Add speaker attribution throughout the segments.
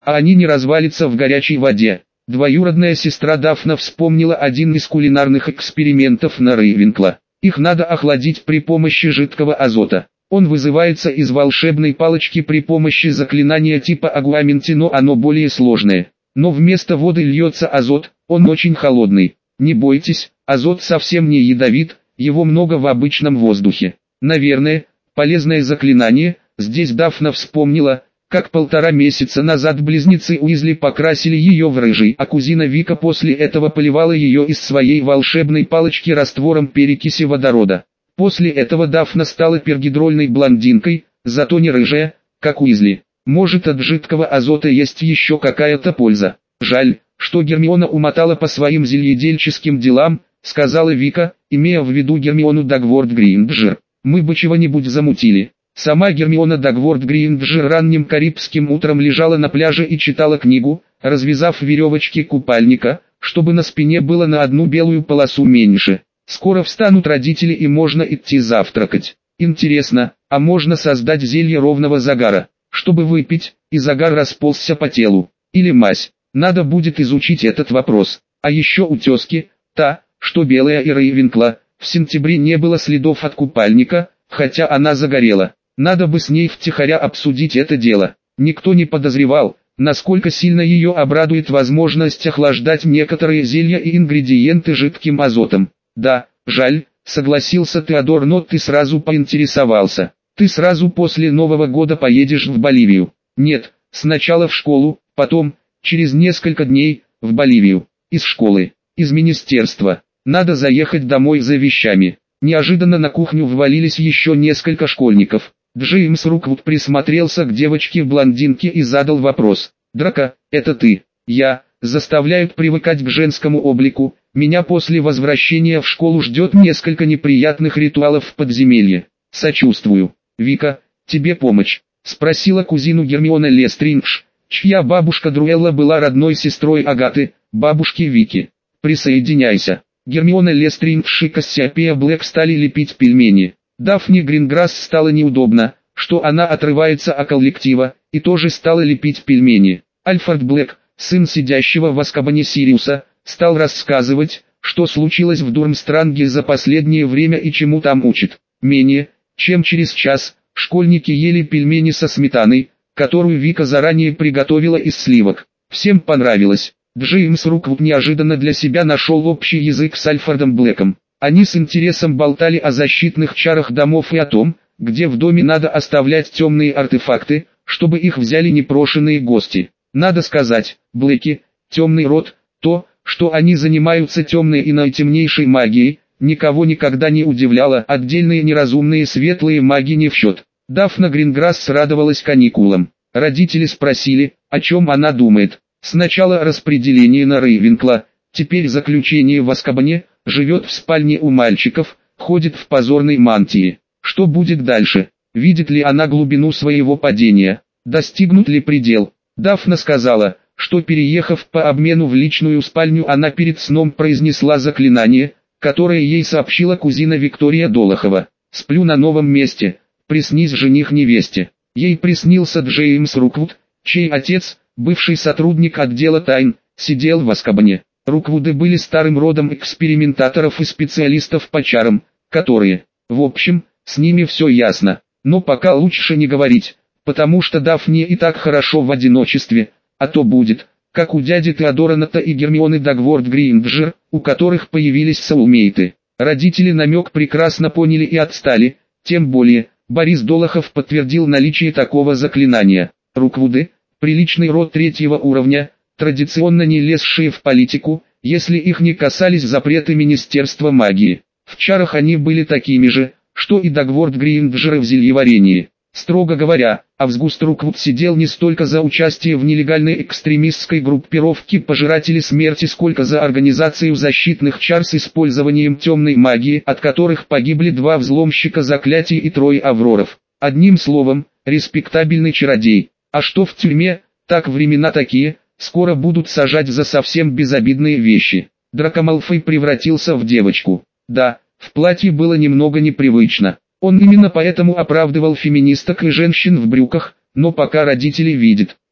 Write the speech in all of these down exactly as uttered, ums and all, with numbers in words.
Speaker 1: а они не развалятся в горячей воде. Двоюродная сестра Дафна вспомнила один из кулинарных экспериментов на Рейвенкла. Их надо охладить при помощи жидкого азота. Он вызывается из волшебной палочки при помощи заклинания типа агуаменти, но оно более сложное. Но вместо воды льется азот, он очень холодный. Не бойтесь, азот совсем не ядовит, его много в обычном воздухе. Наверное, полезное заклинание. Здесь Дафна вспомнила, как полтора месяца назад близнецы Уизли покрасили ее в рыжий, а кузина Вика после этого поливала ее из своей волшебной палочки раствором перекиси водорода. После этого Дафна стала пергидрольной блондинкой, зато не рыжая, как Уизли. Может, от жидкого азота есть еще какая-то польза. Жаль, что Гермиона умотала по своим зельедельческим делам, сказала Вика, имея в виду Гермиону Дагворт Грейнджер. Мы бы чего-нибудь замутили. Сама Гермиона Дагворт Грейнджер ранним карибским утром лежала на пляже и читала книгу, развязав веревочки купальника, чтобы на спине было на одну белую полосу меньше. Скоро встанут родители и можно идти завтракать. Интересно, а можно создать зелье ровного загара, чтобы выпить, и загар расползся по телу? Или мазь? Надо будет изучить этот вопрос. А еще у тезки, та, что белая и Рейвенкла, в сентябре не было следов от купальника, хотя она загорела. Надо бы с ней втихаря обсудить это дело. Никто не подозревал, насколько сильно ее обрадует возможность охлаждать некоторые зелья и ингредиенты жидким азотом. Да, жаль, согласился Теодор, но ты сразу поинтересовался. Ты сразу после Нового года поедешь в Боливию? Нет, сначала в школу, потом, через несколько дней, в Боливию. Из школы, из министерства. Надо заехать домой за вещами. Неожиданно на кухню ввалились еще несколько школьников. Джеймс Руквуд присмотрелся к девочке-блондинке и задал вопрос. «Драко, это ты?» «Я. Заставляют привыкать к женскому облику. Меня после возвращения в школу ждет несколько неприятных ритуалов в подземелье. Сочувствую. Вика, тебе помощь?» Спросила кузину Гермиона Лестриндж, чья бабушка Друэлла была родной сестрой Агаты, бабушки Вики. «Присоединяйся». Гермиона Лестриндж и Кассиопея Блэк стали лепить пельмени. Дафне Гринграсс стало неудобно, что она отрывается от коллектива, и тоже стала лепить пельмени. Альфред Блэк, сын сидящего в Азкабане Сириуса, стал рассказывать, что случилось в Дурмстранге за последнее время и чему там учат. Менее, чем через час, школьники ели пельмени со сметаной, которую Вика заранее приготовила из сливок. Всем понравилось. Джеймс Руквуд неожиданно для себя нашел общий язык с Альфредом Блэком. Они с интересом болтали о защитных чарах домов и о том, где в доме надо оставлять темные артефакты, чтобы их взяли непрошенные гости. Надо сказать, Блэки, темный род, то, что они занимаются темной и наитемнейшей магией, никого никогда не удивляло, отдельные неразумные светлые маги не в счет. Дафна Гринграсс радовалась каникулам. Родители спросили, о чем она думает. Сначала распределение на Рейвенкла, теперь заключение в Азкабане, живет в спальне у мальчиков, ходит в позорной мантии. Что будет дальше? Видит ли она глубину своего падения? Достигнут ли предел? Дафна сказала, что переехав по обмену в личную спальню, она перед сном произнесла заклинание, которое ей сообщила кузина Виктория Долохова. «Сплю на новом месте, приснись жених невесте». Ей приснился Джеймс Руквуд, чей отец, бывший сотрудник отдела тайн, сидел в Азкабане. Руквуды были старым родом экспериментаторов и специалистов по чарам, которые, в общем, с ними все ясно. Но пока лучше не говорить, потому что Дафне и так хорошо в одиночестве, а то будет, как у дяди Теодора Ната и Гермионы Дагворт Грейнджер, у которых появились соулмейты. Родители намек прекрасно поняли и отстали, тем более, Борис Долохов подтвердил наличие такого заклинания. Руквуды, приличный род третьего уровня, традиционно не лезшие в политику, если их не касались запреты Министерства магии. В чарах они были такими же, что и Дагворт Грейнджеры в зельеварении. Строго говоря, Август Руквуд сидел не столько за участие в нелегальной экстремистской группировке Пожиратели Смерти, сколько за организацию защитных чар с использованием темной магии, от которых погибли два взломщика заклятий и трое авроров. Одним словом, респектабельный чародей. А что в тюрьме, так времена такие, скоро будут сажать за совсем безобидные вещи. Драко Малфой превратился в девочку. Да, в платье было немного непривычно. Он именно поэтому оправдывал феминисток и женщин в брюках, но пока родители видят,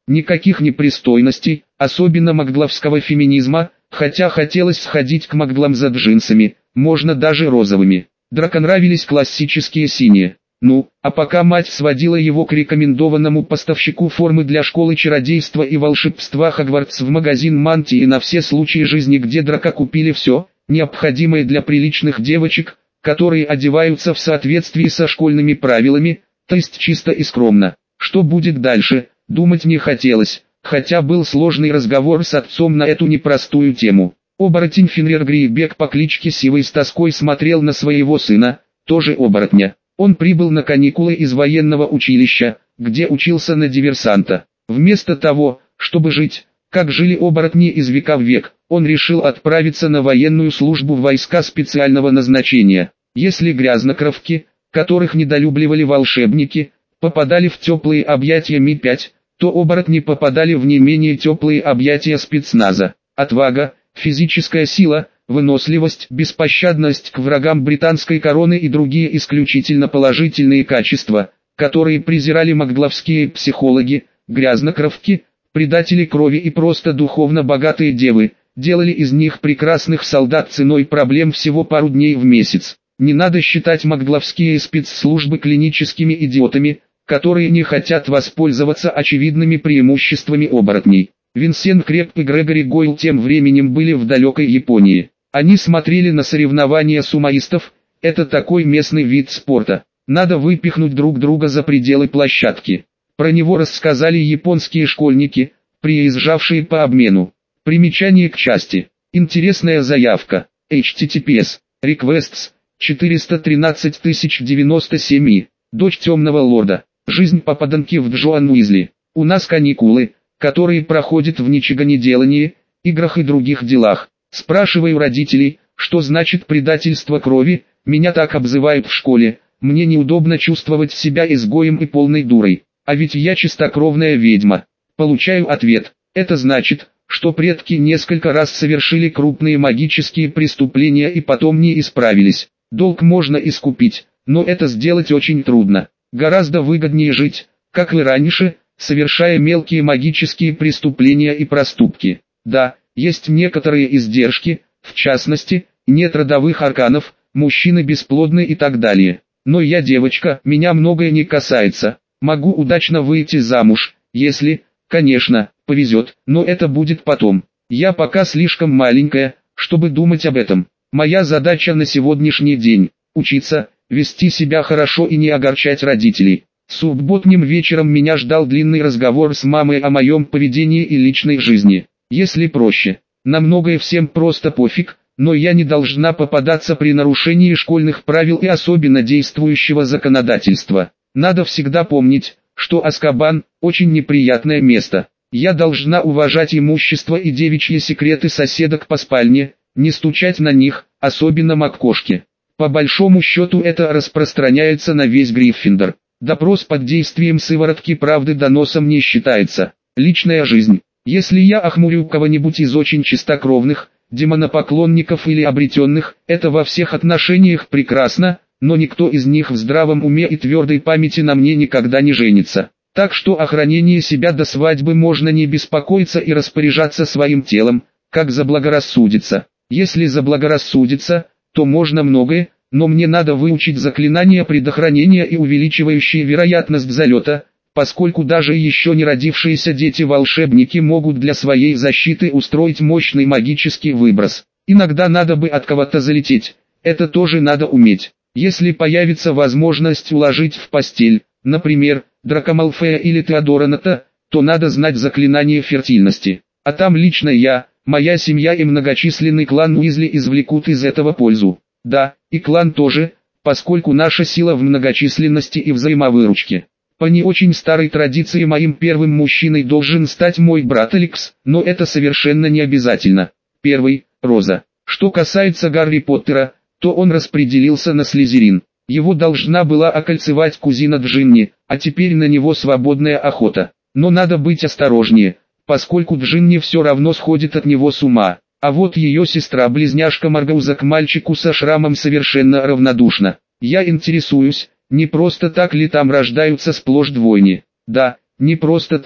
Speaker 1: Никаких непристойностей, особенно магдловского феминизма, хотя хотелось сходить к магдлам за джинсами, можно даже розовыми. Драко нравились классические синие. Ну, а пока мать сводила его к рекомендованному поставщику формы для школы чародейства и волшебства Хогвартс в магазин мантии на все случаи жизни, где Драко купили все, необходимое для приличных девочек, которые одеваются в соответствии со школьными правилами, то есть чисто и скромно. Что будет дальше, думать не хотелось, хотя был сложный разговор с отцом на эту непростую тему. Оборотень Фенрир Грейбек по кличке Сивый с тоской смотрел на своего сына, тоже оборотня. Он прибыл на каникулы из военного училища, где учился на диверсанта. Вместо того, чтобы жить, как жили оборотни из века в век, он решил отправиться на военную службу в войска специального назначения. Если грязнокровки, которых недолюбливали волшебники, попадали в теплые объятия Ми пять, то оборотни попадали в не менее теплые объятия спецназа. Отвага, физическая сила, выносливость, беспощадность к врагам британской короны и другие исключительно положительные качества, которые презирали магдловские психологи, грязнокровки, предатели крови и просто духовно богатые девы, делали из них прекрасных солдат ценой проблем всего пару дней в месяц. Не надо считать магдловские спецслужбы клиническими идиотами, которые не хотят воспользоваться очевидными преимуществами оборотней. Винсент Крепп и Грегори Гойл тем временем были в далекой Японии. Они смотрели на соревнования сумоистов, это такой местный вид спорта. Надо выпихнуть друг друга за пределы площадки. Про него рассказали японские школьники, приезжавшие по обмену. Примечание к части. Интересная заявка. эйч ти ти пи эс. Requests. четыреста тринадцать тысяч девяносто семь. Дочь темного лорда. Жизнь попаданки в Джоан Уизли. У нас каникулы, которые проходят в ничегонеделании, играх и других делах. Спрашиваю родителей, что значит предательство крови, меня так обзывают в школе, мне неудобно чувствовать себя изгоем и полной дурой, а ведь я чистокровная ведьма. Получаю ответ, это значит, что предки несколько раз совершили крупные магические преступления и потом не исправились. Долг можно искупить, но это сделать очень трудно. Гораздо выгоднее жить, как и раньше, совершая мелкие магические преступления и проступки. Да, есть некоторые издержки, в частности, нет родовых арканов, мужчины бесплодны и так далее. Но я девочка, меня многое не касается. Могу удачно выйти замуж, если, конечно, повезет, но это будет потом. Я пока слишком маленькая, чтобы думать об этом. Моя задача на сегодняшний день – учиться, вести себя хорошо и не огорчать родителей. Субботним вечером меня ждал длинный разговор с мамой о моем поведении и личной жизни. Если проще, на многое всем просто пофиг, но я не должна попадаться при нарушении школьных правил и особенно действующего законодательства. Надо всегда помнить, что Азкабан – очень неприятное место. Я должна уважать имущество и девичьи секреты соседок по спальне, не стучать на них, особенно МакКошки. По большому счету это распространяется на весь Гриффиндор. Допрос под действием сыворотки правды доносом не считается. Личная жизнь. Если я охмурю кого-нибудь из очень чистокровных, демонопоклонников или обретенных, это во всех отношениях прекрасно, но никто из них в здравом уме и твердой памяти на мне никогда не женится. Так что о хранении себя до свадьбы можно не беспокоиться и распоряжаться своим телом, как заблагорассудится. Если заблагорассудится, то можно многое, но мне надо выучить заклинания предохранения и увеличивающие вероятность залета, поскольку даже еще не родившиеся дети-волшебники могут для своей защиты устроить мощный магический выброс. Иногда надо бы от кого-то залететь, это тоже надо уметь. Если появится возможность уложить в постель, например, Драко Малфоя или Теодора Ната, то надо знать заклинание фертильности. А там лично я, моя семья и многочисленный клан Уизли извлекут из этого пользу. Да, и клан тоже, поскольку наша сила в многочисленности и взаимовыручке. По не очень старой традиции моим первым мужчиной должен стать мой брат Алекс, но это совершенно не обязательно. Первый – Роза. Что касается Гарри Поттера, то он распределился на Слизерин. Его должна была окольцевать кузина Джинни, а теперь на него свободная охота. Но надо быть осторожнее, поскольку Джинни все равно сходит от него с ума. А вот ее сестра-близняшка Маргауза к мальчику со шрамом совершенно равнодушна. Я интересуюсь, не просто так ли там рождаются сплошь двойни. Да, не просто так.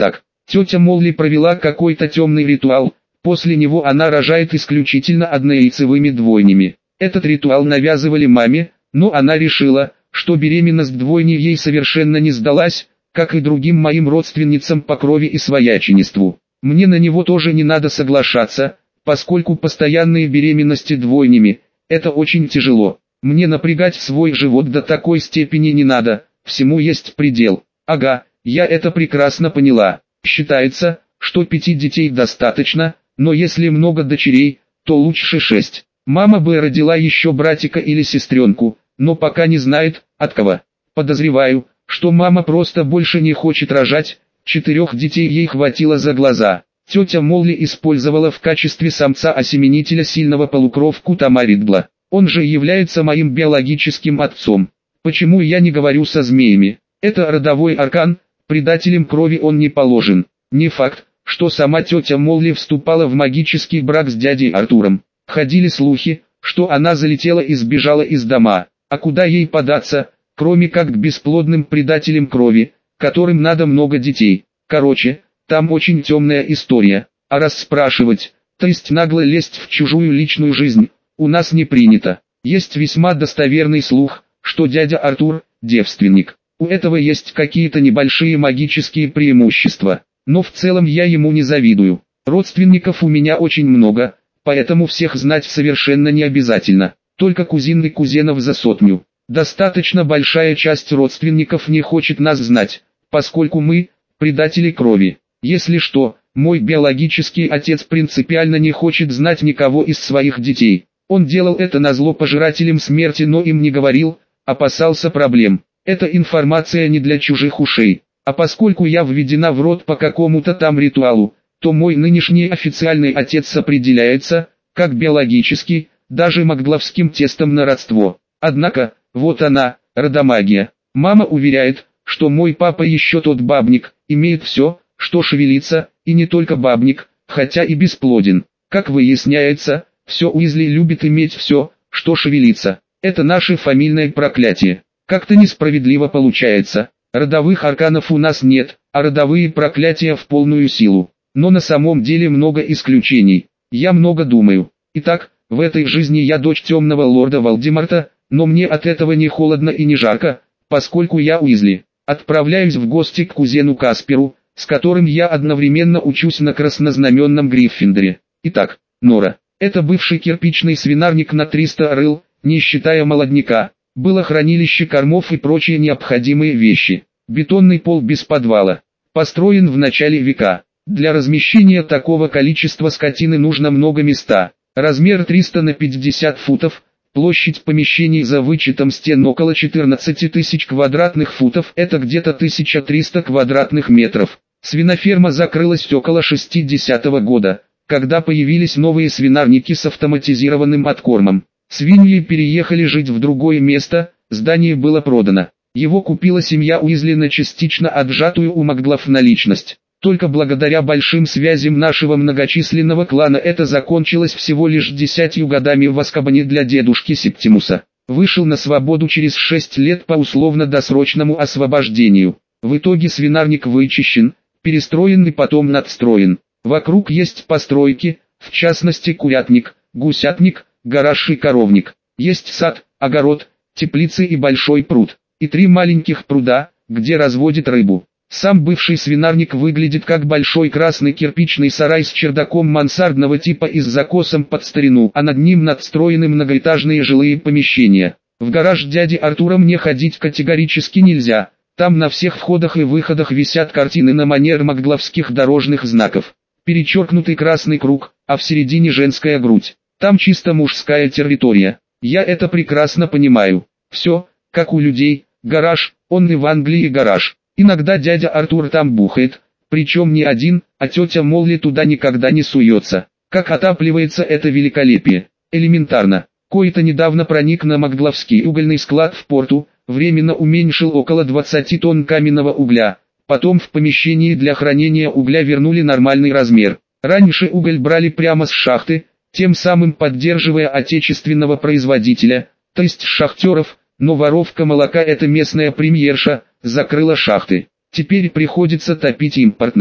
Speaker 1: Тетя Молли провела какой-то темный ритуал, после него она рожает исключительно однояйцевыми двойнями. Этот ритуал навязывали маме, но она решила, что беременность двойни ей совершенно не сдалась, как и другим моим родственницам по крови и свояченеству. Мне на него тоже не надо соглашаться, поскольку постоянные беременности двойнями – это очень тяжело. Мне напрягать свой живот до такой степени не надо, всему есть предел. Ага, я это прекрасно поняла. Считается, что пяти детей достаточно, но если много дочерей, то лучше шесть. Мама бы родила еще братика или сестренку, но пока не знает, от кого. Подозреваю, что мама просто больше не хочет рожать, четырех детей ей хватило за глаза. Тетя Молли использовала в качестве самца-осеменителя сильного полукровку Тома Ридла. Он же является моим биологическим отцом. Почему я не говорю со змеями? Это родовой аркан, предателем крови он не положен. Не факт, что сама тетя Молли вступала в магический брак с дядей Артуром. Ходили слухи, что она залетела и сбежала из дома. А куда ей податься, кроме как к бесплодным предателям крови, которым надо много детей. Короче, там очень темная история. А раз спрашивать, то есть нагло лезть в чужую личную жизнь, у нас не принято. Есть весьма достоверный слух, что дядя Артур – девственник. У этого есть какие-то небольшие магические преимущества, но в целом я ему не завидую. Родственников у меня очень много, поэтому всех знать совершенно не обязательно, только кузин и кузенов за сотню. Достаточно большая часть родственников не хочет нас знать, поскольку мы – предатели крови. Если что, мой биологический отец принципиально не хочет знать никого из своих детей. Он делал это назло пожирателям смерти, но им не говорил, опасался проблем. Эта информация не для чужих ушей. А поскольку я введена в род по какому-то там ритуалу, то мой нынешний официальный отец определяется, как биологический, даже магловским тестом на родство. Однако, вот она, родомагия. Мама уверяет, что мой папа еще тот бабник, имеет все, что шевелится, и не только бабник, хотя и бесплоден. Как выясняется, все Уизли любит иметь все, что шевелится. Это наше фамильное проклятие. Как-то несправедливо получается. Родовых арканов у нас нет, а родовые проклятия в полную силу. Но на самом деле много исключений. Я много думаю. Итак, в этой жизни я дочь темного лорда Волдеморта, но мне от этого не холодно и не жарко, поскольку я Уизли. Отправляюсь в гости к кузену Касперу, с которым я одновременно учусь на краснознаменном Гриффиндоре. Итак, Нора. Это бывший кирпичный свинарник на триста рыл, не считая молодняка. Было хранилище кормов и прочие необходимые вещи. Бетонный пол без подвала. Построен в начале века. Для размещения такого количества скотины нужно много места. Размер триста на пятьдесят футов. Площадь помещений за вычетом стен около четырнадцати тысяч квадратных футов. Это где-то тысяча триста квадратных метров. Свиноферма закрылась около шестидесятого года, когда появились новые свинарники с автоматизированным откормом. Свиньи переехали жить в другое место, здание было продано. Его купила семья Уизли на частично отжатую у Маглов наличность. Только благодаря большим связям нашего многочисленного клана это закончилось всего лишь десятью годами в Азкабане для дедушки Септимуса. Вышел на свободу через шесть лет по условно-досрочному освобождению. В итоге свинарник вычищен, перестроен и потом надстроен. Вокруг есть постройки, в частности курятник, гусятник, гараж и коровник. Есть сад, огород, теплицы и большой пруд. И три маленьких пруда, где разводят рыбу. Сам бывший свинарник выглядит как большой красный кирпичный сарай с чердаком мансардного типа и с закосом под старину, а над ним надстроены многоэтажные жилые помещения. В гараж дяди Артура мне ходить категорически нельзя. Там на всех входах и выходах висят картины на манер магловских дорожных знаков. Перечеркнутый красный круг, а в середине женская грудь. Там чисто мужская территория. Я это прекрасно понимаю. Все, как у людей, гараж, он и в Англии гараж. Иногда дядя Артур там бухает, причем не один, а тетя Молли туда никогда не суется. Как отапливается это великолепие? Элементарно. Кое-то недавно проник на Магловский угольный склад в порту, временно уменьшил около двадцати тонн каменного угля. Потом в помещении для хранения угля вернули нормальный размер. Раньше уголь брали прямо с шахты, тем самым поддерживая отечественного производителя, то есть шахтеров, но воровка молока, эта местная премьерша, закрыла шахты. Теперь приходится топить импортным.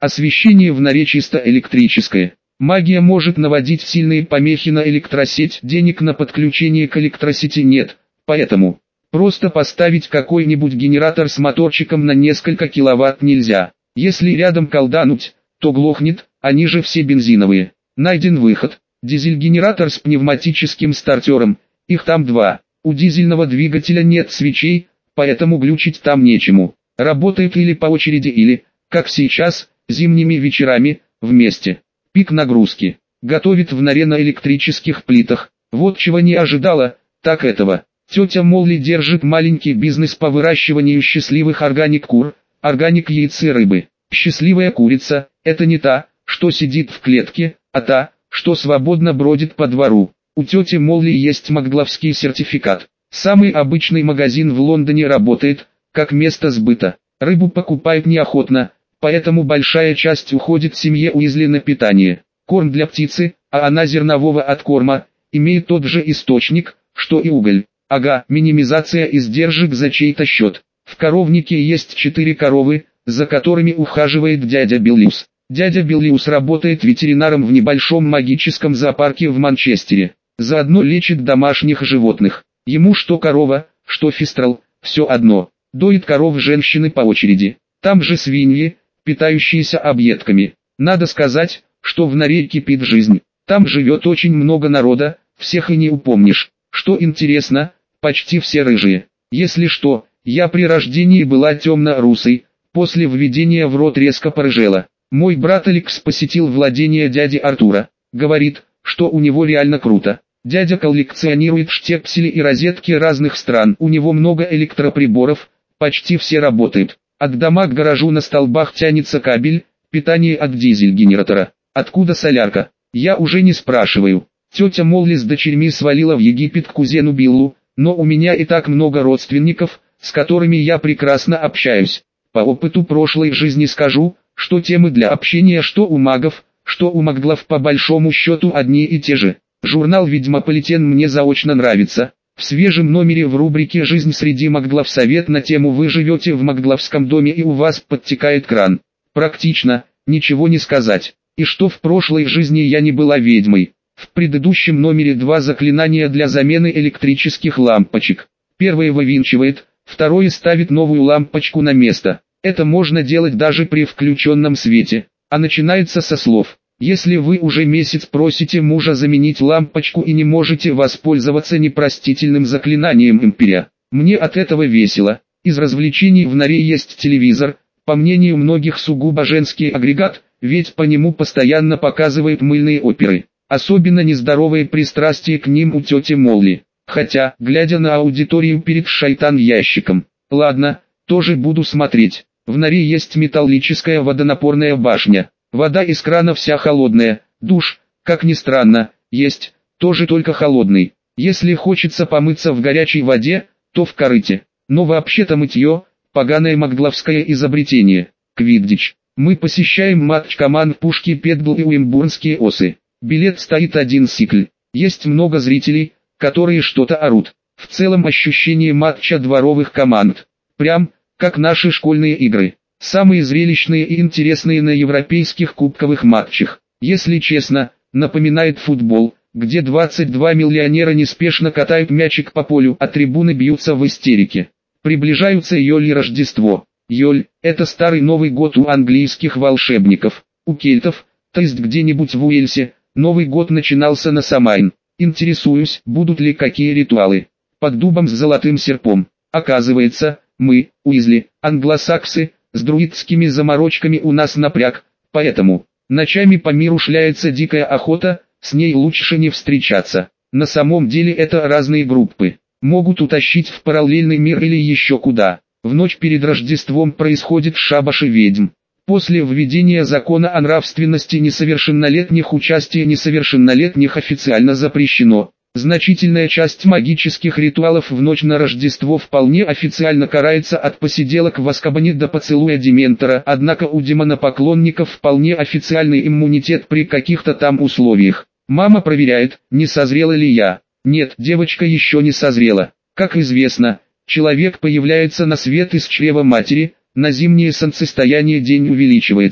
Speaker 1: Освещение в норе чисто электрическое. Магия может наводить сильные помехи на электросеть, денег на подключение к электросети нет, поэтому просто поставить какой-нибудь генератор с моторчиком на несколько киловатт нельзя. Если рядом колдануть, то глохнет, они же все бензиновые. Найден выход. Дизель-генератор с пневматическим стартером, их там два. У дизельного двигателя нет свечей, поэтому глючить там нечему. Работает или по очереди или, как сейчас, зимними вечерами, вместе. Пик нагрузки. Готовит в норе на электрических плитах. Вот чего не ожидала, так этого. Тетя Молли держит маленький бизнес по выращиванию счастливых органик-кур, органик-яиц и рыбы. Счастливая курица – это не та, что сидит в клетке, а та, что свободно бродит по двору. У тети Молли есть макглавский сертификат. Самый обычный магазин в Лондоне работает, как место сбыта. Рыбу покупают неохотно, поэтому большая часть уходит семье Уизли на питание. Корм для птицы, а она зернового откорма, имеет тот же источник, что и уголь. Ага, минимизация издержек за чей-то счет. В коровнике есть четыре коровы, за которыми ухаживает дядя Биллиус. Дядя Биллиус работает ветеринаром в небольшом магическом зоопарке в Манчестере. Заодно лечит домашних животных. Ему что корова, что фистрал, все одно. Доит коров женщины по очереди. Там же свиньи, питающиеся объедками. Надо сказать, что в норе кипит жизнь. Там живет очень много народа, всех и не упомнишь. Что интересно, почти все рыжие. Если что, я при рождении была темно-русой, после введения в рот резко порыжела. Мой брат Алекс посетил владение дяди Артура. Говорит, что у него реально круто. Дядя коллекционирует штепсели и розетки разных стран. У него много электроприборов, почти все работают. От дома к гаражу на столбах тянется кабель, питание от дизель-генератора. Откуда солярка? Я уже не спрашиваю. Тетя Молли с дочерьми свалила в Египет к кузену Биллу, но у меня и так много родственников, с которыми я прекрасно общаюсь. По опыту прошлой жизни скажу, что темы для общения что у магов, что у магглов по большому счету одни и те же. Журнал «Ведьмополитен» мне заочно нравится. В свежем номере в рубрике «Жизнь среди магглов» совет на тему «Вы живете в маггловском доме и у вас подтекает кран». Практично, ничего не сказать. И что в прошлой жизни я не была ведьмой. В предыдущем номере два заклинания для замены электрических лампочек. Первое вывинчивает, второе ставит новую лампочку на место. Это можно делать даже при включенном свете. А начинается со слов: если вы уже месяц просите мужа заменить лампочку и не можете воспользоваться непростительным заклинанием империя. Мне от этого весело. Из развлечений в норе есть телевизор, по мнению многих сугубо женский агрегат, ведь по нему постоянно показывают мыльные оперы. Особенно нездоровые пристрастия к ним у тети Молли. Хотя, глядя на аудиторию перед шайтан-ящиком, ладно, тоже буду смотреть. В норе есть металлическая водонапорная башня. Вода из крана вся холодная. Душ, как ни странно, есть, тоже только холодный. Если хочется помыться в горячей воде, то в корыте. Но вообще-то мытье – поганое маггловское изобретение. Квиддич. Мы посещаем матч команд Пушки Петбл и Уимбурнские осы. Билет стоит один сикль. Есть много зрителей, которые что-то орут. В целом ощущение матча дворовых команд. Прям, как наши школьные игры. Самые зрелищные и интересные на европейских кубковых матчах. Если честно, напоминает футбол, где двадцать два миллионера неспешно катают мячик по полю, а трибуны бьются в истерике. Приближаются Йоль и Рождество. Йоль – это старый Новый год у английских волшебников. У кельтов, то есть где-нибудь в Уэльсе, Новый год начинался на Самайн. Интересуюсь, будут ли какие ритуалы. Под дубом с золотым серпом. Оказывается, мы, Уизли, англосаксы, с друидскими заморочками у нас напряг, поэтому ночами по миру шляется дикая охота, с ней лучше не встречаться. На самом деле это разные группы. Могут утащить в параллельный мир или еще куда. В ночь перед Рождеством происходит шабаш и ведьм. После введения закона о нравственности несовершеннолетних участие несовершеннолетних официально запрещено. Значительная часть магических ритуалов в ночь на Рождество вполне официально карается от посиделок в Азкабане до поцелуя Дементора, однако у демонопоклонников вполне официальный иммунитет при каких-то там условиях. Мама проверяет, не созрела ли я. Нет, девочка еще не созрела. Как известно, человек появляется на свет из чрева матери, на зимнее солнцестояние день увеличивается.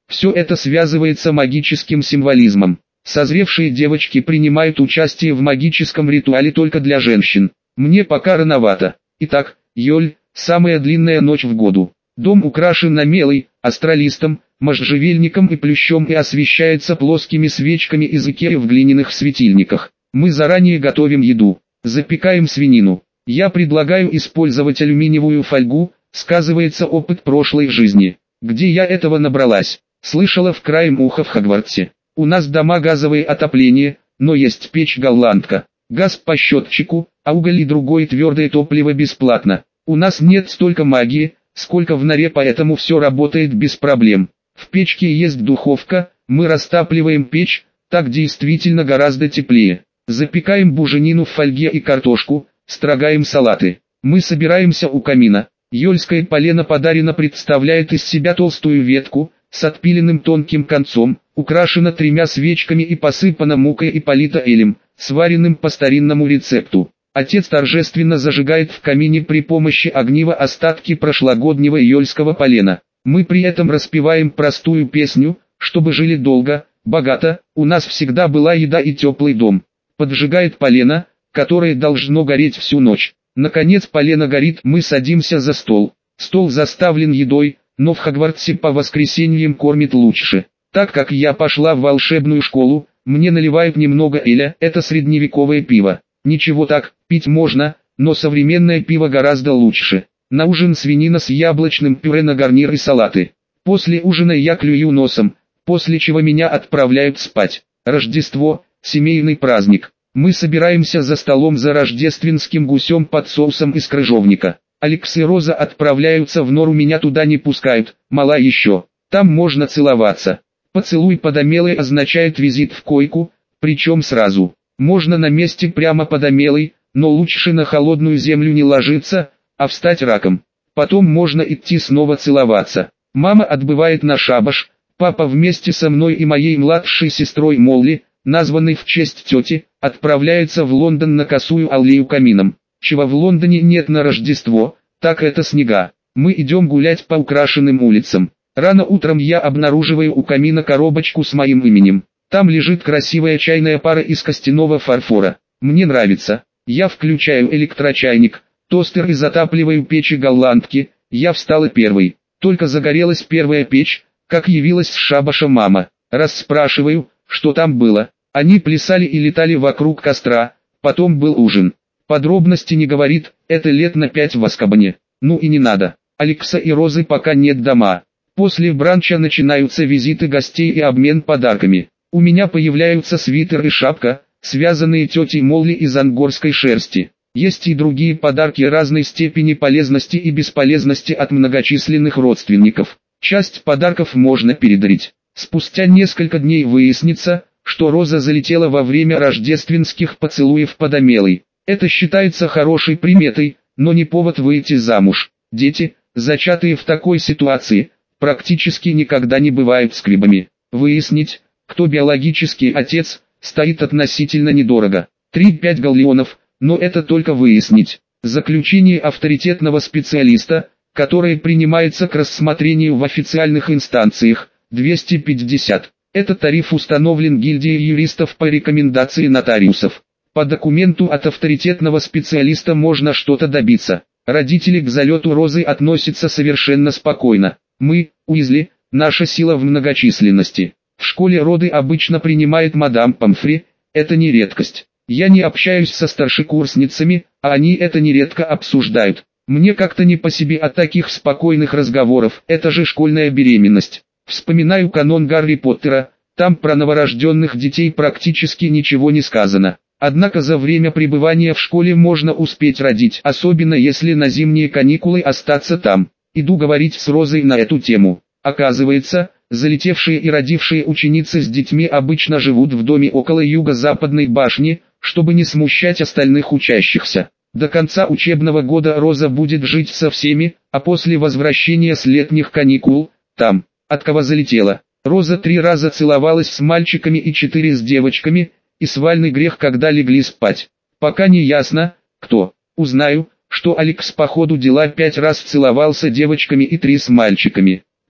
Speaker 1: Все это связывается магическим символизмом. Созревшие девочки принимают участие в магическом ритуале только для женщин. Мне пока рановато. Итак, Йоль, самая длинная ночь в году. Дом украшен намелой, астролистом, можжевельником и плющом и освещается плоскими свечками из Икеи в глиняных светильниках. Мы заранее готовим еду. Запекаем свинину. Я предлагаю использовать алюминиевую фольгу, сказывается опыт прошлой жизни. Где я этого набралась? Слышала в краем уха в Хогвартсе. У нас дома газовые отопление, но есть печь-голландка. Газ по счетчику, а уголь и другое твердое топливо бесплатно. У нас нет столько магии, сколько в норе, поэтому все работает без проблем. В печке есть духовка, мы растапливаем печь, так действительно гораздо теплее. Запекаем буженину в фольге и картошку, строгаем салаты. Мы собираемся у камина. Йольское полено подарено представляет из себя толстую ветку, с отпиленным тонким концом, украшена тремя свечками и посыпана мукой и полита элем, сваренным по старинному рецепту. Отец торжественно зажигает в камине при помощи огнива остатки прошлогоднего йольского полена. Мы при этом распеваем простую песню, чтобы жили долго, богато, у нас всегда была еда и теплый дом. Поджигает полено, которое должно гореть всю ночь. Наконец полено горит, мы садимся за стол. Стол заставлен едой, но в Хогвартсе по воскресеньям кормят лучше. Так как я пошла в волшебную школу, мне наливают немного эля, это средневековое пиво. Ничего так, пить можно, но современное пиво гораздо лучше. На ужин свинина с яблочным пюре на гарнир и салаты. После ужина я клюю носом, после чего меня отправляют спать. Рождество – семейный праздник. Мы собираемся за столом за рождественским гусем под соусом из крыжовника. Алекс и Роза отправляются в нору, меня туда не пускают, мала еще. Там можно целоваться. Поцелуй подомелый означает визит в койку, причем сразу. Можно на месте прямо подомелый, но лучше на холодную землю не ложиться, а встать раком. Потом можно идти снова целоваться. Мама отбывает на шабаш, папа вместе со мной и моей младшей сестрой Молли, названной в честь тети, отправляется в Лондон на косую аллею камином. Чего в Лондоне нет на Рождество, так это снега. Мы идем гулять по украшенным улицам. Рано утром я обнаруживаю у камина коробочку с моим именем. Там лежит красивая чайная пара из костяного фарфора. Мне нравится. Я включаю электрочайник, тостер и затапливаю печи голландки. Я встала первой. Только загорелась первая печь, как явилась с шабаша мама. Расспрашиваю, что там было. Они плясали и летали вокруг костра. Потом был ужин. Подробности не говорит, это лет на пять в Азкабане. Ну и не надо. Алекса и Розы пока нет дома. После бранча начинаются визиты гостей и обмен подарками. У меня появляются свитер и шапка, связанные тетей Молли из ангорской шерсти. Есть и другие подарки разной степени полезности и бесполезности от многочисленных родственников. Часть подарков можно передарить. Спустя несколько дней выяснится, что Роза залетела во время рождественских поцелуев подомелой. Это считается хорошей приметой, но не повод выйти замуж. Дети, зачатые в такой ситуации, практически никогда не бывают скребами. Выяснить, кто биологический отец, стоит относительно недорого. три-пять галлеонов, но это только выяснить. Заключение авторитетного специалиста, которое принимается к рассмотрению в официальных инстанциях, двести пятьдесят. Этот тариф установлен гильдией юристов по рекомендации нотариусов. По документу от авторитетного специалиста можно что-то добиться. Родители к залету Розы относятся совершенно спокойно. Мы, Уизли, наша сила в многочисленности. В школе роды обычно принимает мадам Помфри, это не редкость. Я не общаюсь со старшекурсницами, а они это нередко обсуждают. Мне как-то не по себе от таких спокойных разговоров, это же школьная беременность. Вспоминаю канон Гарри Поттера, там про новорожденных детей практически ничего не сказано. Однако за время пребывания в школе можно успеть родить, особенно если на зимние каникулы остаться там. Иду говорить с Розой на эту тему. Оказывается, залетевшие и родившие ученицы с детьми обычно живут в доме около юго-западной башни, чтобы не смущать остальных учащихся. До конца учебного года Роза будет жить со всеми, а после возвращения с летних каникул, там, от кого залетела. Роза три раза целовалась с мальчиками и четыре с девочками, и свальный грех, когда легли спать. Пока не ясно, кто. Узнаю, что Алекс по ходу дела пять раз целовался девочками и три с мальчиками.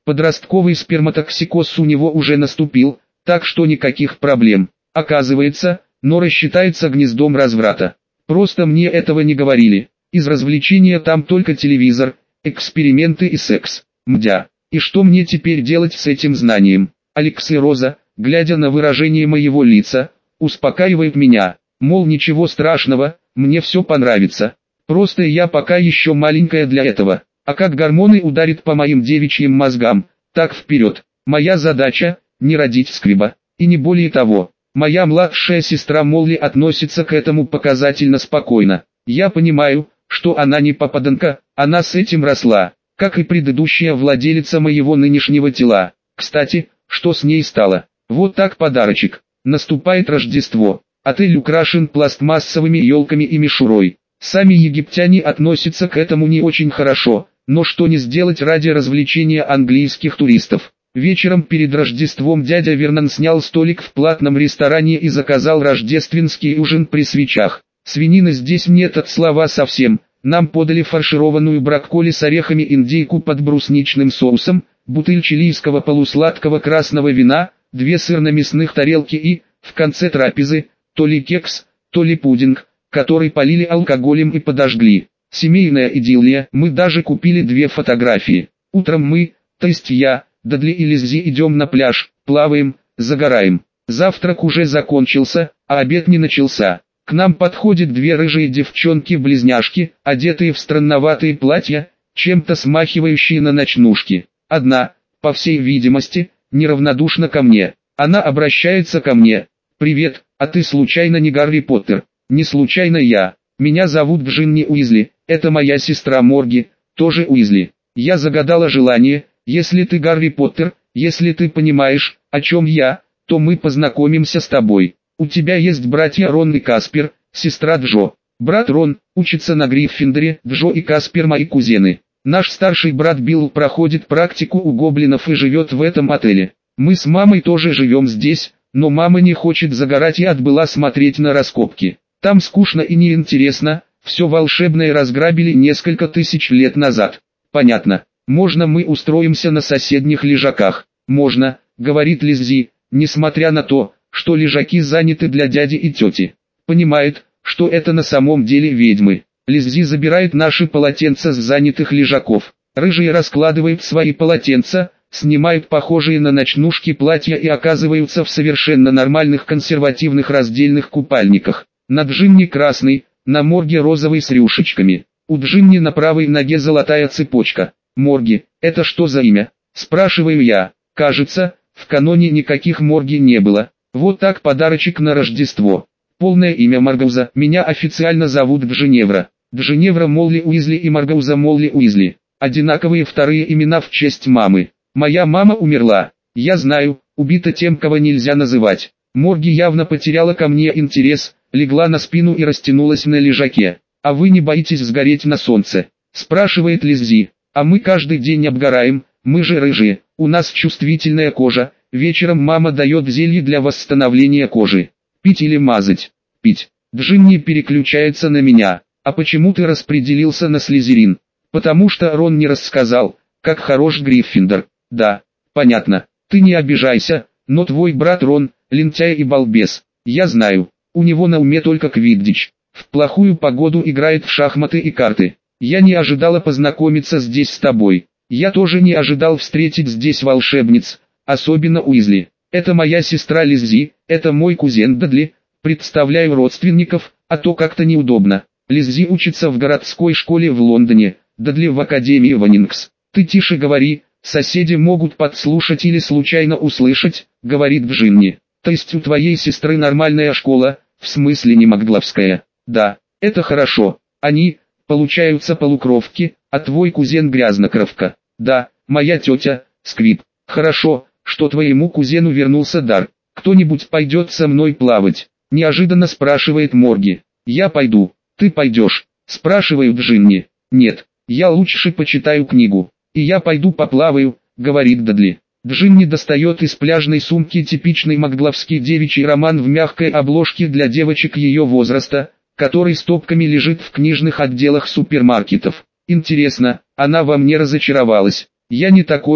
Speaker 1: Подростковый сперматоксикоз у него уже наступил, так что никаких проблем. Оказывается, нора считается гнездом разврата. Просто мне этого не говорили. Из развлечения там только телевизор, эксперименты и секс. Мдя. И что мне теперь делать с этим знанием? Алекс и Роза, глядя на выражение моего лица, успокаивает меня. Мол, ничего страшного, мне все понравится. Просто я пока еще маленькая для этого. А как гормоны ударят по моим девичьим мозгам, так вперед. Моя задача – не родить скриба. И не более того. Моя младшая сестра Молли относится к этому показательно спокойно. Я понимаю, что она не попаданка, она с этим росла, как и предыдущая владелица моего нынешнего тела. Кстати, что с ней стало? Вот так подарочек. Наступает Рождество. Отель украшен пластмассовыми елками и мишурой. Сами египтяне относятся к этому не очень хорошо, но что не сделать ради развлечения английских туристов. Вечером перед Рождеством дядя Вернон снял столик в платном ресторане и заказал рождественский ужин при свечах. Свинины здесь нет от слова совсем. Нам подали фаршированную брокколи с орехами, индейку под брусничным соусом, бутыль чилийского полусладкого красного вина, две сырно-мясных тарелки и, в конце трапезы, то ли кекс, то ли пудинг, который полили алкоголем и подожгли. Семейная идиллия. Мы даже купили две фотографии. Утром мы, то есть я, Дадли и Лиззи, идем на пляж, плаваем, загораем. Завтрак уже закончился, а обед не начался. К нам подходят две рыжие девчонки-близняшки, одетые в странноватые платья, чем-то смахивающие на ночнушки. Одна, по всей видимости, неравнодушна ко мне. Она обращается ко мне. «Привет, а ты случайно не Гарри Поттер?» «Не случайно я. Меня зовут Джинни Уизли, это моя сестра Морги, тоже Уизли. Я загадала желание, если ты Гарри Поттер, если ты понимаешь, о чем я, то мы познакомимся с тобой. У тебя есть братья Рон и Каспер, сестра Джо. Брат Рон учится на Гриффиндоре, Джо и Каспер мои кузены. Наш старший брат Билл проходит практику у гоблинов и живет в этом отеле. Мы с мамой тоже живем здесь, но мама не хочет загорать и отбыла смотреть на раскопки. Там скучно и неинтересно, все волшебное разграбили несколько тысяч лет назад. Понятно. Можно мы устроимся на соседних лежаках? Можно, говорит Лиззи, несмотря на то, что лежаки заняты для дяди и тети. Понимает, что это на самом деле ведьмы. Лиззи забирает наши полотенца с занятых лежаков. Рыжие раскладывают свои полотенца, снимают похожие на ночнушки платья и оказываются в совершенно нормальных консервативных раздельных купальниках. На Джинни красный, на Морге розовый с рюшечками. У Джинни на правой ноге золотая цепочка. Морги, это что за имя? Спрашиваю я. Кажется, в каноне никаких Морги не было. Вот так подарочек на Рождество. Полное имя Маргауза. Меня официально зовут Джиневра. Джиневра Молли Уизли и Маргауза Молли Уизли. Одинаковые вторые имена в честь мамы. Моя мама умерла. Я знаю, убита тем, кого нельзя называть. Морги явно потеряла ко мне интерес, легла на спину и растянулась на лежаке. «А вы не боитесь сгореть на солнце?» – спрашивает Лиззи. «А мы каждый день обгораем, мы же рыжие, у нас чувствительная кожа, вечером мама дает зелье для восстановления кожи. Пить или мазать?» «Пить». Джинни переключается на меня. «А почему ты распределился на Слизерин?» «Потому что Рон не рассказал, как хорош Гриффиндор». «Да, понятно, ты не обижайся, но твой брат Рон, лентяй и балбес, я знаю, у него на уме только квиддич. В плохую погоду играет в шахматы и карты. Я не ожидала познакомиться здесь с тобой. Я тоже не ожидал встретить здесь волшебниц, особенно Уизли. Это моя сестра Лиззи, это мой кузен Дадли. Представляю родственников, а то как-то неудобно. Лиззи учится в городской школе в Лондоне, Дадли в академии Ванингс. Ты тише говори, соседи могут подслушать или случайно услышать, говорит Джинни. То есть у твоей сестры нормальная школа, в смысле не Макглавская? Да, это хорошо. Они, получаются полукровки, а твой кузен грязнокровка. Да, моя тетя, Сквиб. Хорошо, что твоему кузену вернулся дар. Кто-нибудь пойдет со мной плавать? Неожиданно спрашивает Морги. Я пойду. Ты пойдешь? Спрашиваю Джинни. Нет, я лучше почитаю книгу. И я пойду поплаваю, говорит Дадли. Джинни достает из пляжной сумки типичный макглавский девичий роман в мягкой обложке для девочек ее возраста, который стопками лежит в книжных отделах супермаркетов. Интересно, она во мне разочаровалась. Я не такой,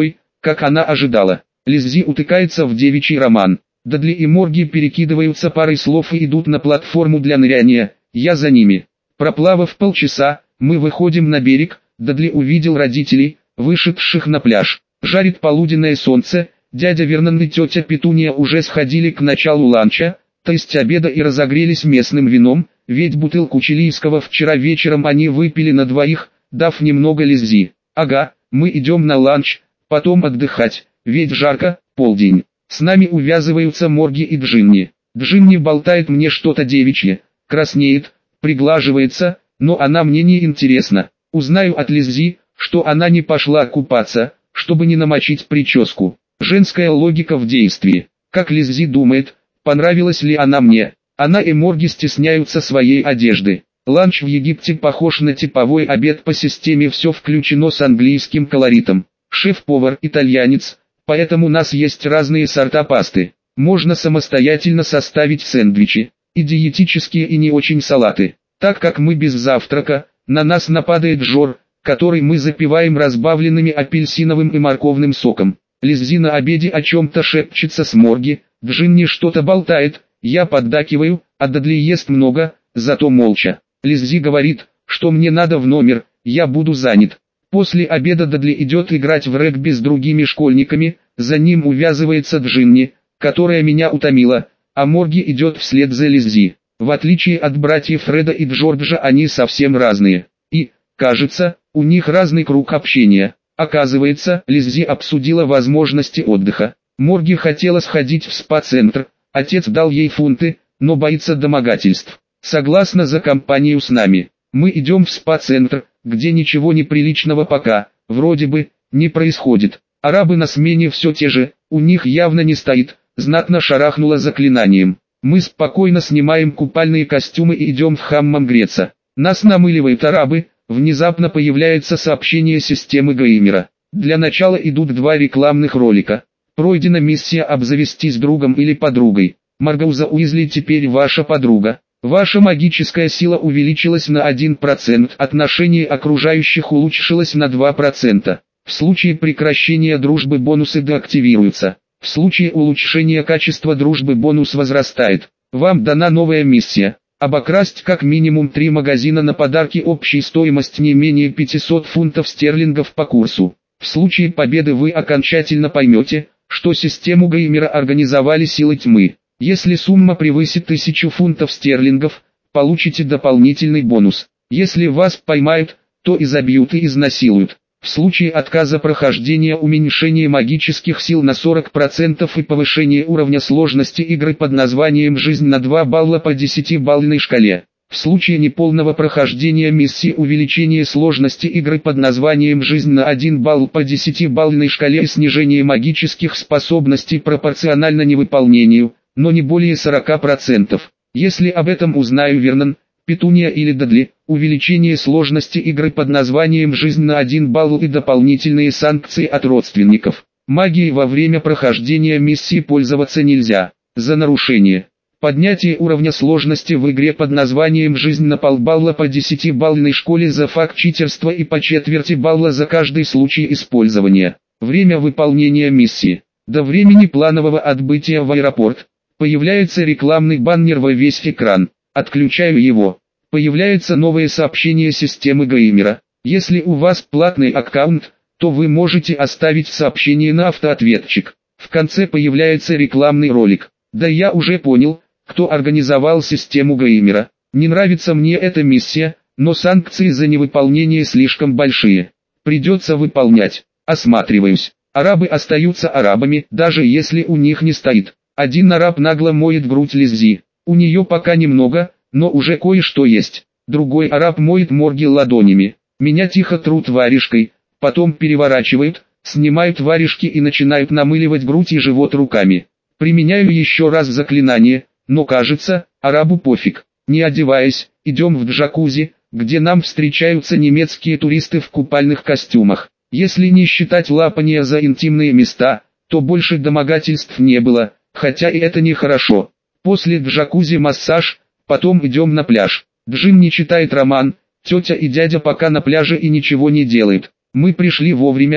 Speaker 1: как она ожидала. Лиззи утыкается в девичий роман. Дадли и Морги перекидываются парой слов и идут на платформу для ныряния, я за ними. Проплавав полчаса, мы выходим на берег, Дадли увидел родителей, вышедших на пляж. Жарит полуденное солнце, дядя Вернон и тетя Петуния уже сходили к началу ланча, то есть обеда, и разогрелись местным вином, ведь бутылку чилийского вчера вечером они выпили на двоих, дав немного Лиззи. Ага, мы идем на ланч, потом отдыхать, ведь жарко, полдень. С нами увязываются Морги и Джинни. Джинни болтает мне что-то девичье, краснеет, приглаживается, но она мне не интересна. Узнаю от Лиззи, что она не пошла купаться, чтобы не намочить прическу. Женская логика в действии. Как Лиззи думает, понравилась ли она мне? Она и Морги стесняются своей одежды. Ланч в Египте похож на типовой обед по системе «все включено» с английским колоритом. Шеф-повар итальянец, поэтому у нас есть разные сорта пасты. Можно самостоятельно составить сэндвичи, и диетические и не очень салаты. Так как мы без завтрака, на нас нападает жор, который мы запиваем разбавленными апельсиновым и морковным соком. Лиззи на обеде о чем-то шепчется с Морги, Джинни что-то болтает, я поддакиваю, а Дадли ест много, зато молча. Лиззи говорит, что мне надо в номер, я буду занят. После обеда Дадли идет играть в регби с другими школьниками, за ним увязывается Джинни, которая меня утомила, а Морги идет вслед за Лиззи. В отличие от братьев Фреда и Джорджа, они совсем разные. И, кажется, у них разный круг общения. Оказывается, Лиззи обсудила возможности отдыха. Морги хотела сходить в спа-центр, отец дал ей фунты, но боится домогательств. Согласно за компанию с нами. Мы идем в спа-центр, где ничего неприличного пока, вроде бы, не происходит. Арабы на смене все те же, у них явно не стоит, знатно шарахнуло заклинанием. Мы спокойно снимаем купальные костюмы и идем в хаммам греться. Нас намыливают арабы, внезапно появляется сообщение системы Геймера. Для начала идут два рекламных ролика. Пройдена миссия обзавестись другом или подругой. Маргауза Уизли теперь ваша подруга. Ваша магическая сила увеличилась на один процент, отношение окружающих улучшилось на два процента. В случае прекращения дружбы бонусы деактивируются. В случае улучшения качества дружбы бонус возрастает. Вам дана новая миссия. Обокрасть как минимум три магазина на подарки, общей стоимость не менее пятисот фунтов стерлингов по курсу. В случае победы вы окончательно поймете, что систему Геймера организовали силы тьмы. Если сумма превысит тысячу фунтов стерлингов, получите дополнительный бонус. Если вас поймают, то изобьют и изнасилуют. В случае отказа прохождения уменьшение магических сил на сорок процентов и повышение уровня сложности игры под названием «Жизнь» на два балла по десятибалльной шкале. В случае неполного прохождения миссии увеличение сложности игры под названием «Жизнь» на один балл по десятибалльной шкале и снижение магических способностей пропорционально невыполнению, но не более сорока процентов. Если об этом узнаю Вернон, Петуния или Дадли, увеличение сложности игры под названием «Жизнь» на один балл и дополнительные санкции от родственников. Магией во время прохождения миссии пользоваться нельзя. За нарушение. Поднятие уровня сложности в игре под названием «Жизнь» на полбалла по десятибалльной шкале за факт читерства и по четверти балла за каждый случай использования. Время выполнения миссии. До времени планового отбытия в аэропорт. Появляется рекламный баннер во весь экран. Отключаю его. Появляется новое сообщение системы Геймера. Если у вас платный аккаунт, то вы можете оставить сообщение на автоответчик. В конце появляется рекламный ролик. Да я уже понял, кто организовал систему Геймера. Не нравится мне эта миссия, но санкции за невыполнение слишком большие. Придется выполнять. Осматриваюсь. Арабы остаются арабами, даже если у них не стоит. Один араб нагло моет грудь Лиззи. У нее пока немного, но уже кое-что есть. Другой араб моет Морги ладонями. Меня тихо трут варежкой, потом переворачивают, снимают варежки и начинают намыливать грудь и живот руками. Применяю еще раз заклинание, но кажется, арабу пофиг. Не одеваясь, идем в джакузи, где нам встречаются немецкие туристы в купальных костюмах. Если не считать лапания за интимные места, то больше домогательств не было, хотя и это нехорошо. После джакузи массаж, потом идем на пляж. Джинни читает роман, тетя и дядя пока на пляже и ничего не делают. Мы пришли вовремя,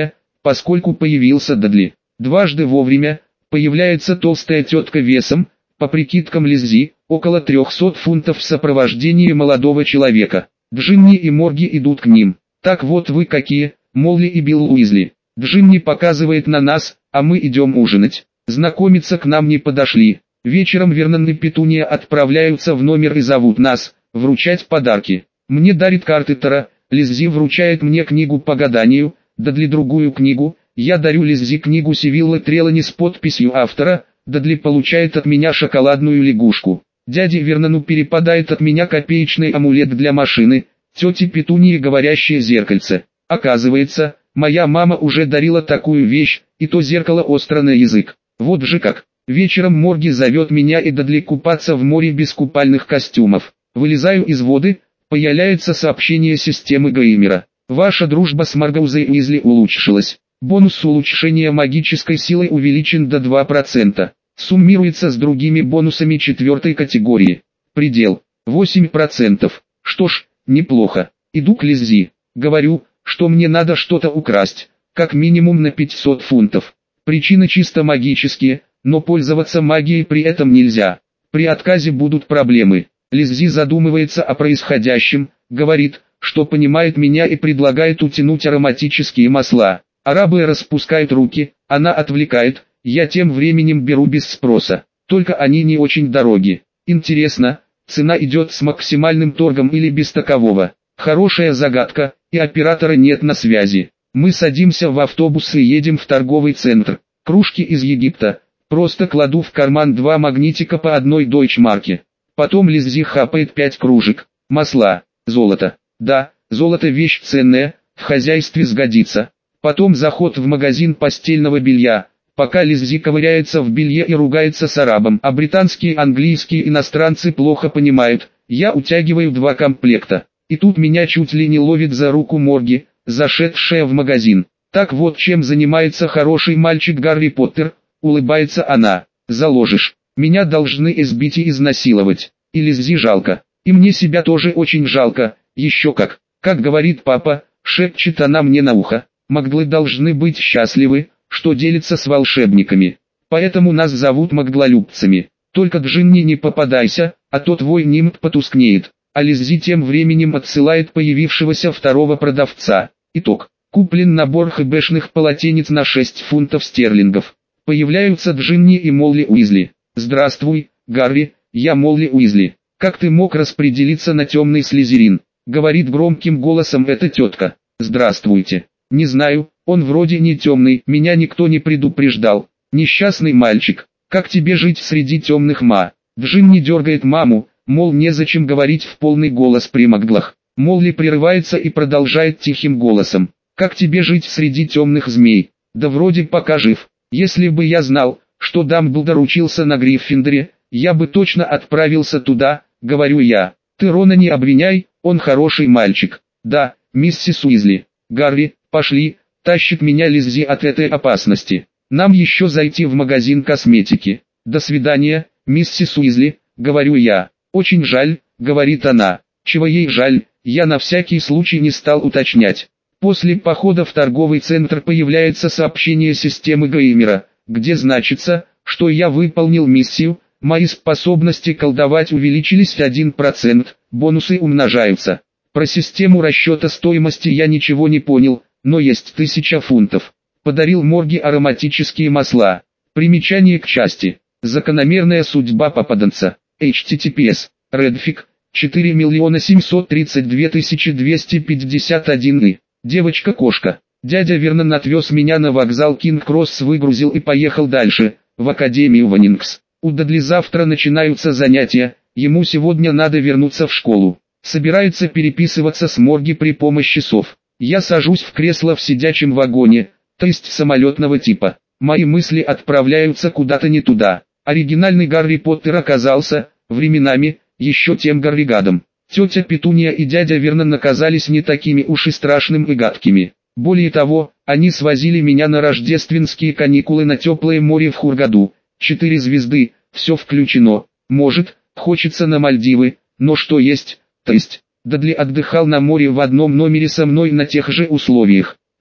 Speaker 1: поскольку появился Дадли. Дважды вовремя, появляется толстая тетка весом, по прикидкам Лиззи, около трехсот фунтов в сопровождении молодого человека. Джинни и Морги идут к ним. «Так вот вы какие, Молли и Билл Уизли». Джинни показывает на нас, а мы идем ужинать. Знакомиться к нам не подошли. Вечером Вернон и Петуния отправляются в номер и зовут нас вручать подарки. Мне дарит карты Таро, Лиззи вручает мне книгу по гаданию, Дадли другую книгу. Я дарю Лиззи книгу Сивиллы Трелани с подписью автора, Дадли получает от меня шоколадную лягушку. Дяде Вернону перепадает от меня копеечный амулет для машины, тете Петунии говорящее зеркальце. Оказывается, моя мама уже дарила такую вещь, и то зеркало остро на язык. Вот же как. Вечером Морги зовет меня и Дадли купаться в море без купальных костюмов. Вылезаю из воды, появляется сообщение системы Геймера. Ваша дружба с Маргаузой Уизли улучшилась. Бонус улучшения магической силы увеличен до два процента. Суммируется с другими бонусами четвертой категории. Предел восемь процентов. Что ж, неплохо. Иду к Лиззи. Говорю, что мне надо что-то украсть, как минимум на пятьсот фунтов. Причины чисто магические, но пользоваться магией при этом нельзя. При отказе будут проблемы. Лиззи задумывается о происходящем, говорит, что понимает меня и предлагает утянуть ароматические масла. Арабы распускают руки, она отвлекает, я тем временем беру без спроса. Только они не очень дороги. Интересно, цена идет с максимальным торгом или без такового? Хорошая загадка, и оператора нет на связи. Мы садимся в автобус и едем в торговый центр. Кружки из Египта. Просто кладу в карман два магнитика по одной дойчмарке. Потом Лиззи хапает пять кружек. Масла, золото. Да, золото вещь ценная, в хозяйстве сгодится. Потом заход в магазин постельного белья. Пока Лиззи ковыряется в белье и ругается с арабом, а британские и английские иностранцы плохо понимают, я утягиваю два комплекта. И тут меня чуть ли не ловит за руку Морги, зашедшая в магазин. Так вот чем занимается хороший мальчик Гарри Поттер, улыбается она. Заложишь, меня должны избить и изнасиловать. И Лиззи жалко. И мне себя тоже очень жалко, еще как. Как говорит папа, шепчет она мне на ухо. Маглы должны быть счастливы, что делятся с волшебниками. Поэтому нас зовут маглолюбцами. Только Джинни не попадайся, а то твой нимб потускнеет. А Лиззи тем временем отсылает появившегося второго продавца. Итог. Куплен набор хэбэшных полотенец на шесть фунтов стерлингов. Появляются Джинни и Молли Уизли. «Здравствуй, Гарри, я Молли Уизли. Как ты мог распределиться на темный слизерин?» Говорит громким голосом эта тетка. «Здравствуйте. Не знаю, он вроде не темный, меня никто не предупреждал. Несчастный мальчик, как тебе жить среди темных ма?» Джинни дергает маму, мол незачем говорить в полный голос при маглах. Молли прерывается и продолжает тихим голосом. «Как тебе жить среди темных змей?» «Да вроде пока жив. Если бы я знал, что Дамблдор учился на Гриффиндоре, я бы точно отправился туда», — говорю я. «Ты Рона не обвиняй, он хороший мальчик». «Да, миссис Уизли». «Гарри, пошли», — тащит меня Лиззи от этой опасности. «Нам еще зайти в магазин косметики». «До свидания, миссис Уизли», — говорю я. «Очень жаль», — говорит она. Чего ей жаль, я на всякий случай не стал уточнять. После похода в торговый центр появляется сообщение системы Геймера, где значится, что я выполнил миссию, мои способности колдовать увеличились один процент, бонусы умножаются. Про систему расчета стоимости я ничего не понял, но есть тысяча фунтов. Подарил Морги ароматические масла. Примечание к части. Закономерная судьба попаданца. эйч ти ти пи эс. Redfic. четыре миллиона семьсот тридцать две тысячи двести пятьдесят один и. Девочка-кошка. Дядя Вернон отвез меня на вокзал Кинг-Кросс, выгрузил и поехал дальше, в Академию Ванингс. У Дадли завтра начинаются занятия, ему сегодня надо вернуться в школу. Собирается переписываться с Морги при помощи сов. Я сажусь в кресло в сидячем вагоне, то есть самолетного типа. Мои мысли отправляются куда-то не туда. Оригинальный Гарри Поттер оказался, временами, еще тем Гарригадом. Тетя Петуния и дядя Вернон оказались не такими уж и страшным и гадкими. Более того, они свозили меня на рождественские каникулы на теплое море в Хургаду. Четыре звезды, все включено. Может, хочется на Мальдивы, но что есть, то есть. Дадли отдыхал на море в одном номере со мной на тех же условиях.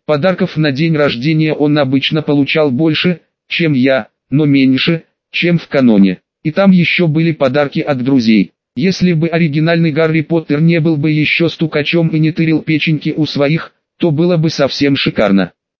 Speaker 1: Подарков на день рождения он обычно получал больше, чем я, но меньше, чем в каноне. И там еще были подарки от друзей. Если бы оригинальный Гарри Поттер не был бы еще стукачом и не тырил печеньки у своих, то было бы совсем шикарно.